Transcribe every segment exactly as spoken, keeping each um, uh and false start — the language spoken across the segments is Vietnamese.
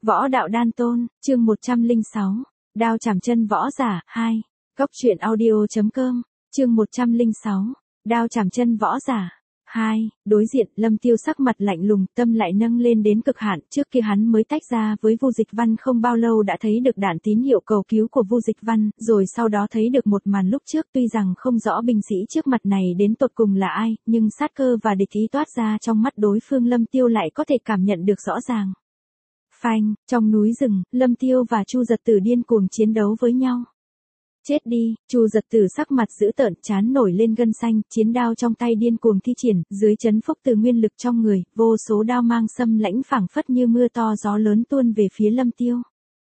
Võ đạo đan tôn, chương một trăm lẻ sáu. Đao chảm chân võ giả, hai. Góc truyện audio.com, chương một trăm lẻ sáu. Đao chảm chân võ giả, hai. Đối diện, Lâm Tiêu sắc mặt lạnh lùng, tâm lại nâng lên đến cực hạn, trước kia hắn mới tách ra với Vu Dịch Văn không bao lâu đã thấy được đạn tín hiệu cầu cứu của Vu Dịch Văn, rồi sau đó thấy được một màn lúc trước, tuy rằng không rõ binh sĩ trước mặt này đến tột cùng là ai, nhưng sát cơ và địch ý toát ra trong mắt đối phương Lâm Tiêu lại có thể cảm nhận được rõ ràng. Phanh, trong núi rừng, Lâm Tiêu và Chu Giật Tử điên cuồng chiến đấu với nhau. Chết đi, Chu Giật Tử sắc mặt dữ tợn, trán nổi lên gân xanh, chiến đao trong tay điên cuồng thi triển, dưới chấn phúc từ nguyên lực trong người, vô số đao mang xâm lãnh phảng phất như mưa to gió lớn tuôn về phía Lâm Tiêu.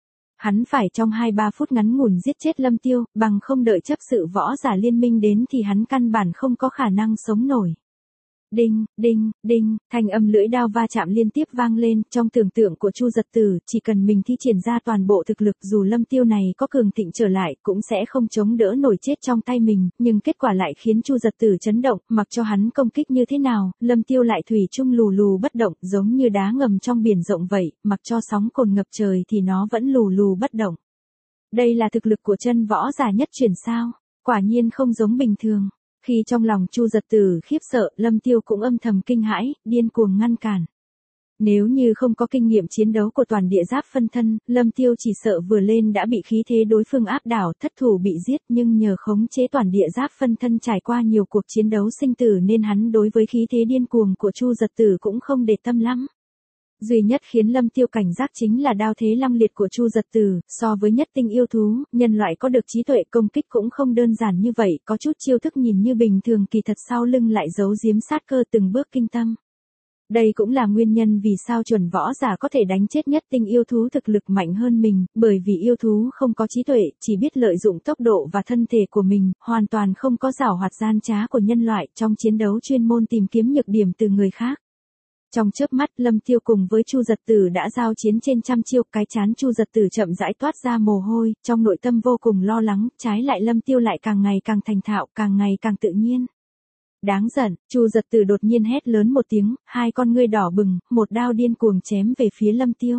Hắn phải trong hai ba phút ngắn ngủn giết chết Lâm Tiêu, bằng không đợi chấp sự võ giả liên minh đến thì hắn căn bản không có khả năng sống nổi. Đinh, đinh, đinh, thanh âm lưỡi đao va chạm liên tiếp vang lên, trong tưởng tượng của Chu Giật Tử, chỉ cần mình thi triển ra toàn bộ thực lực dù Lâm Tiêu này có cường thịnh trở lại cũng sẽ không chống đỡ nổi chết trong tay mình, nhưng kết quả lại khiến Chu Giật Tử chấn động, mặc cho hắn công kích như thế nào, Lâm Tiêu lại thủy chung lù lù bất động, giống như đá ngầm trong biển rộng vậy, mặc cho sóng cồn ngập trời thì nó vẫn lù lù bất động. Đây là thực lực của chân võ giả nhất truyền sao? Quả nhiên không giống bình thường. Khi trong lòng Chu Giật Tử khiếp sợ, Lâm Tiêu cũng âm thầm kinh hãi, điên cuồng ngăn cản. Nếu như không có kinh nghiệm chiến đấu của toàn địa giáp phân thân, Lâm Tiêu chỉ sợ vừa lên đã bị khí thế đối phương áp đảo, thất thủ bị giết, nhưng nhờ khống chế toàn địa giáp phân thân trải qua nhiều cuộc chiến đấu sinh tử nên hắn đối với khí thế điên cuồng của Chu Giật Tử cũng không để tâm lắm. Duy nhất khiến Lâm Tiêu cảnh giác chính là đao thế lăng liệt của Chu Giật Tử, so với nhất tinh yêu thú, nhân loại có được trí tuệ công kích cũng không đơn giản như vậy, có chút chiêu thức nhìn như bình thường kỳ thật sau lưng lại giấu giếm sát cơ từng bước kinh tâm. Đây cũng là nguyên nhân vì sao chuẩn võ giả có thể đánh chết nhất tinh yêu thú thực lực mạnh hơn mình, bởi vì yêu thú không có trí tuệ, chỉ biết lợi dụng tốc độ và thân thể của mình, hoàn toàn không có giảo hoạt gian trá của nhân loại trong chiến đấu chuyên môn tìm kiếm nhược điểm từ người khác. Trong chớp mắt, Lâm Tiêu cùng với Chu Giật Tử đã giao chiến trên trăm chiêu, cái chán Chu Giật Tử chậm rãi toát ra mồ hôi, trong nội tâm vô cùng lo lắng, trái lại Lâm Tiêu lại càng ngày càng thành thạo, càng ngày càng tự nhiên. Đáng giận, Chu Giật Tử đột nhiên hét lớn một tiếng, hai con ngươi đỏ bừng, một đao điên cuồng chém về phía Lâm Tiêu.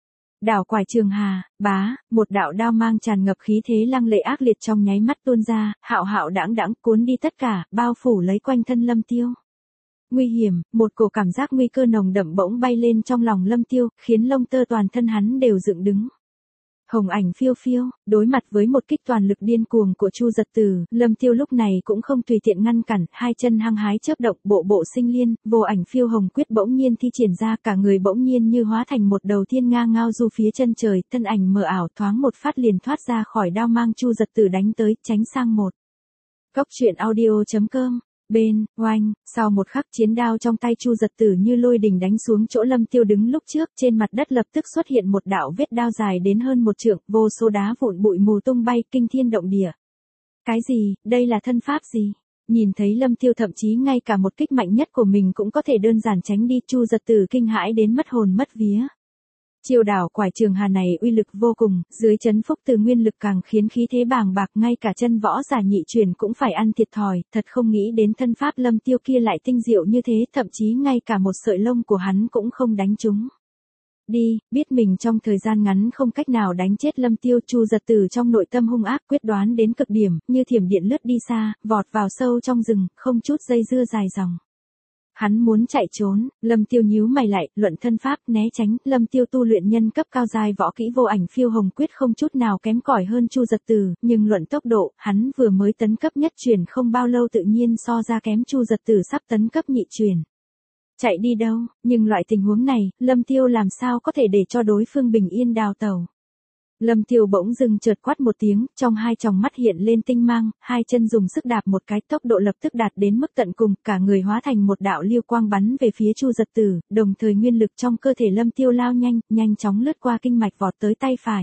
Đảo quải trường hà, bá, một đạo đao mang tràn ngập khí thế lăng lệ ác liệt trong nháy mắt tuôn ra, hạo hạo đãng đãng cuốn đi tất cả, bao phủ lấy quanh thân Lâm Tiêu. Nguy hiểm, một cổ cảm giác nguy cơ nồng đậm bỗng bay lên trong lòng Lâm Tiêu, khiến lông tơ toàn thân hắn đều dựng đứng. Hồng ảnh phiêu phiêu, đối mặt với một kích toàn lực điên cuồng của Chu Giật Tử, Lâm Tiêu lúc này cũng không tùy tiện ngăn cản, hai chân hăng hái chớp động, bộ bộ sinh liên, vô ảnh phiêu hồng quyết bỗng nhiên thi triển ra, cả người bỗng nhiên như hóa thành một đầu thiên nga ngao du phía chân trời, thân ảnh mờ ảo thoáng một phát liền thoát ra khỏi đao mang Chu Giật Tử đánh tới, tránh sang một. Góc truyện audio.com. Bên, oanh, sau một khắc chiến đao trong tay Chu Giật Tử như lôi đình đánh xuống chỗ Lâm Tiêu đứng lúc trước, trên mặt đất lập tức xuất hiện một đạo vết đao dài đến hơn một trượng, vô số đá vụn bụi mù tung bay, kinh thiên động địa. Cái gì, đây là thân pháp gì? Nhìn thấy Lâm Tiêu thậm chí ngay cả một kích mạnh nhất của mình cũng có thể đơn giản tránh đi, Chu Giật Tử kinh hãi đến mất hồn mất vía. Chiêu đảo quải trường hà này uy lực vô cùng, dưới chấn phúc từ nguyên lực càng khiến khí thế bàng bạc, ngay cả chân võ giả nhị truyền cũng phải ăn thiệt thòi, thật không nghĩ đến thân pháp Lâm Tiêu kia lại tinh diệu như thế, thậm chí ngay cả một sợi lông của hắn cũng không đánh trúng. Đi, biết mình trong thời gian ngắn không cách nào đánh chết Lâm Tiêu, Chu Giật Tử trong nội tâm hung ác quyết đoán đến cực điểm, như thiểm điện lướt đi xa, vọt vào sâu trong rừng, không chút dây dưa dài dòng. Hắn muốn chạy trốn, Lâm Tiêu nhíu mày lại, luận thân pháp, né tránh, Lâm Tiêu tu luyện nhân cấp cao giai võ kỹ vô ảnh phiêu hồng quyết không chút nào kém cỏi hơn Chu Giật Tử, nhưng luận tốc độ, hắn vừa mới tấn cấp nhất truyền không bao lâu tự nhiên so ra kém Chu Giật Tử sắp tấn cấp nhị truyền. Chạy đi đâu, nhưng loại tình huống này, Lâm Tiêu làm sao có thể để cho đối phương bình yên đào tẩu. Lâm Tiêu bỗng dưng chợt quát một tiếng, trong hai tròng mắt hiện lên tinh mang, hai chân dùng sức đạp một cái, tốc độ lập tức đạt đến mức tận cùng, cả người hóa thành một đạo lưu quang bắn về phía Chu Giật Tử, đồng thời nguyên lực trong cơ thể Lâm Tiêu lao nhanh, nhanh chóng lướt qua kinh mạch vọt tới tay phải.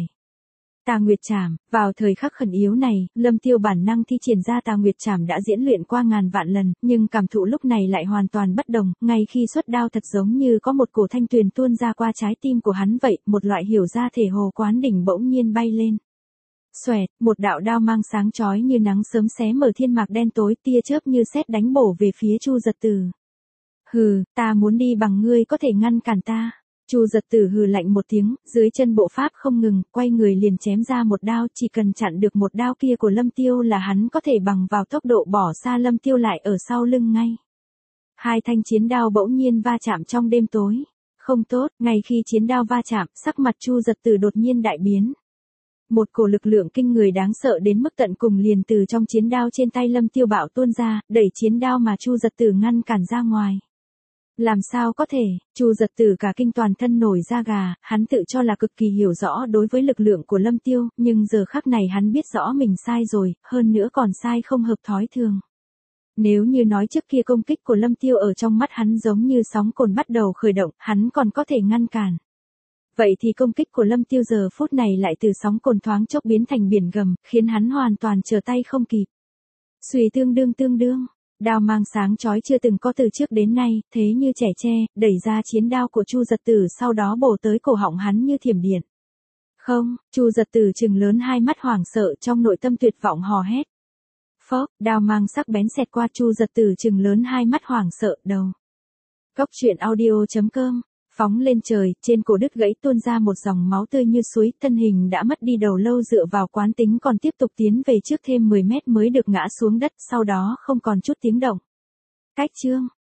Tà Nguyệt Trảm, vào thời khắc khẩn yếu này, Lâm Tiêu bản năng thi triển ra Tà Nguyệt Trảm đã diễn luyện qua ngàn vạn lần, nhưng cảm thụ lúc này lại hoàn toàn bất đồng, ngay khi xuất đao thật giống như có một cổ thanh tuyền tuôn ra qua trái tim của hắn vậy, một loại hiểu ra thể hồ quán đỉnh bỗng nhiên bay lên. Xoẹt, một đạo đao mang sáng chói như nắng sớm xé mở thiên mạc đen tối, tia chớp như sét đánh bổ về phía Chu Giật Tử. Hừ, ta muốn đi bằng ngươi có thể ngăn cản ta. Chu Giật Tử hừ lạnh một tiếng, dưới chân bộ pháp không ngừng, quay người liền chém ra một đao, chỉ cần chặn được một đao kia của Lâm Tiêu là hắn có thể bằng vào tốc độ bỏ xa Lâm Tiêu lại ở sau lưng ngay. Hai thanh chiến đao bỗng nhiên va chạm trong đêm tối. Không tốt, ngay khi chiến đao va chạm, sắc mặt Chu Giật Tử đột nhiên đại biến. Một cổ lực lượng kinh người đáng sợ đến mức tận cùng liền từ trong chiến đao trên tay Lâm Tiêu bạo tuôn ra, đẩy chiến đao mà Chu Giật Tử ngăn cản ra ngoài. Làm sao có thể, Chu Giật Tử cả kinh toàn thân nổi da gà, hắn tự cho là cực kỳ hiểu rõ đối với lực lượng của Lâm Tiêu, nhưng giờ khắc này hắn biết rõ mình sai rồi, hơn nữa còn sai không hợp thói thường. Nếu như nói trước kia công kích của Lâm Tiêu ở trong mắt hắn giống như sóng cồn bắt đầu khởi động, hắn còn có thể ngăn cản. Vậy thì công kích của Lâm Tiêu giờ phút này lại từ sóng cồn thoáng chốc biến thành biển gầm, khiến hắn hoàn toàn trở tay không kịp. Xuy tương đương tương đương, đao mang sáng chói chưa từng có từ trước đến nay, thế như trẻ tre, đẩy ra chiến đao của Chu Giật Tử sau đó bổ tới cổ họng hắn như thiểm điện. Không, Chu Giật Tử trừng lớn hai mắt hoảng sợ trong nội tâm tuyệt vọng hò hét. Phốc, đao mang sắc bén xẹt qua Chu Giật Tử trừng lớn hai mắt hoảng sợ đầu. Góc truyện audio chấm com, phóng lên trời, trên cổ đứt gãy tuôn ra một dòng máu tươi như suối, thân hình đã mất đi đầu lâu dựa vào quán tính còn tiếp tục tiến về trước thêm mười mét mới được ngã xuống đất, sau đó không còn chút tiếng động. Cách chương